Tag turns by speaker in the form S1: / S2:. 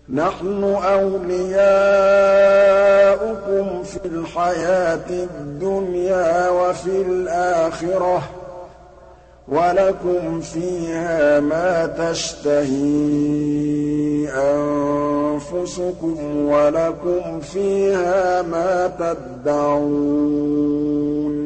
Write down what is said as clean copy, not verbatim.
S1: نَحْنُ أَوْلِيَاؤُكُمْ فِي الْحَيَاةِ الدُّنْيَا وَفِي الْآخِرَةِ ۖ وَلَكُمْ فِيهَا مَا تَشْتَهِي أَنفُسُكُمْ وَلَكُمْ فِيهَا مَا تَدَّعُونَ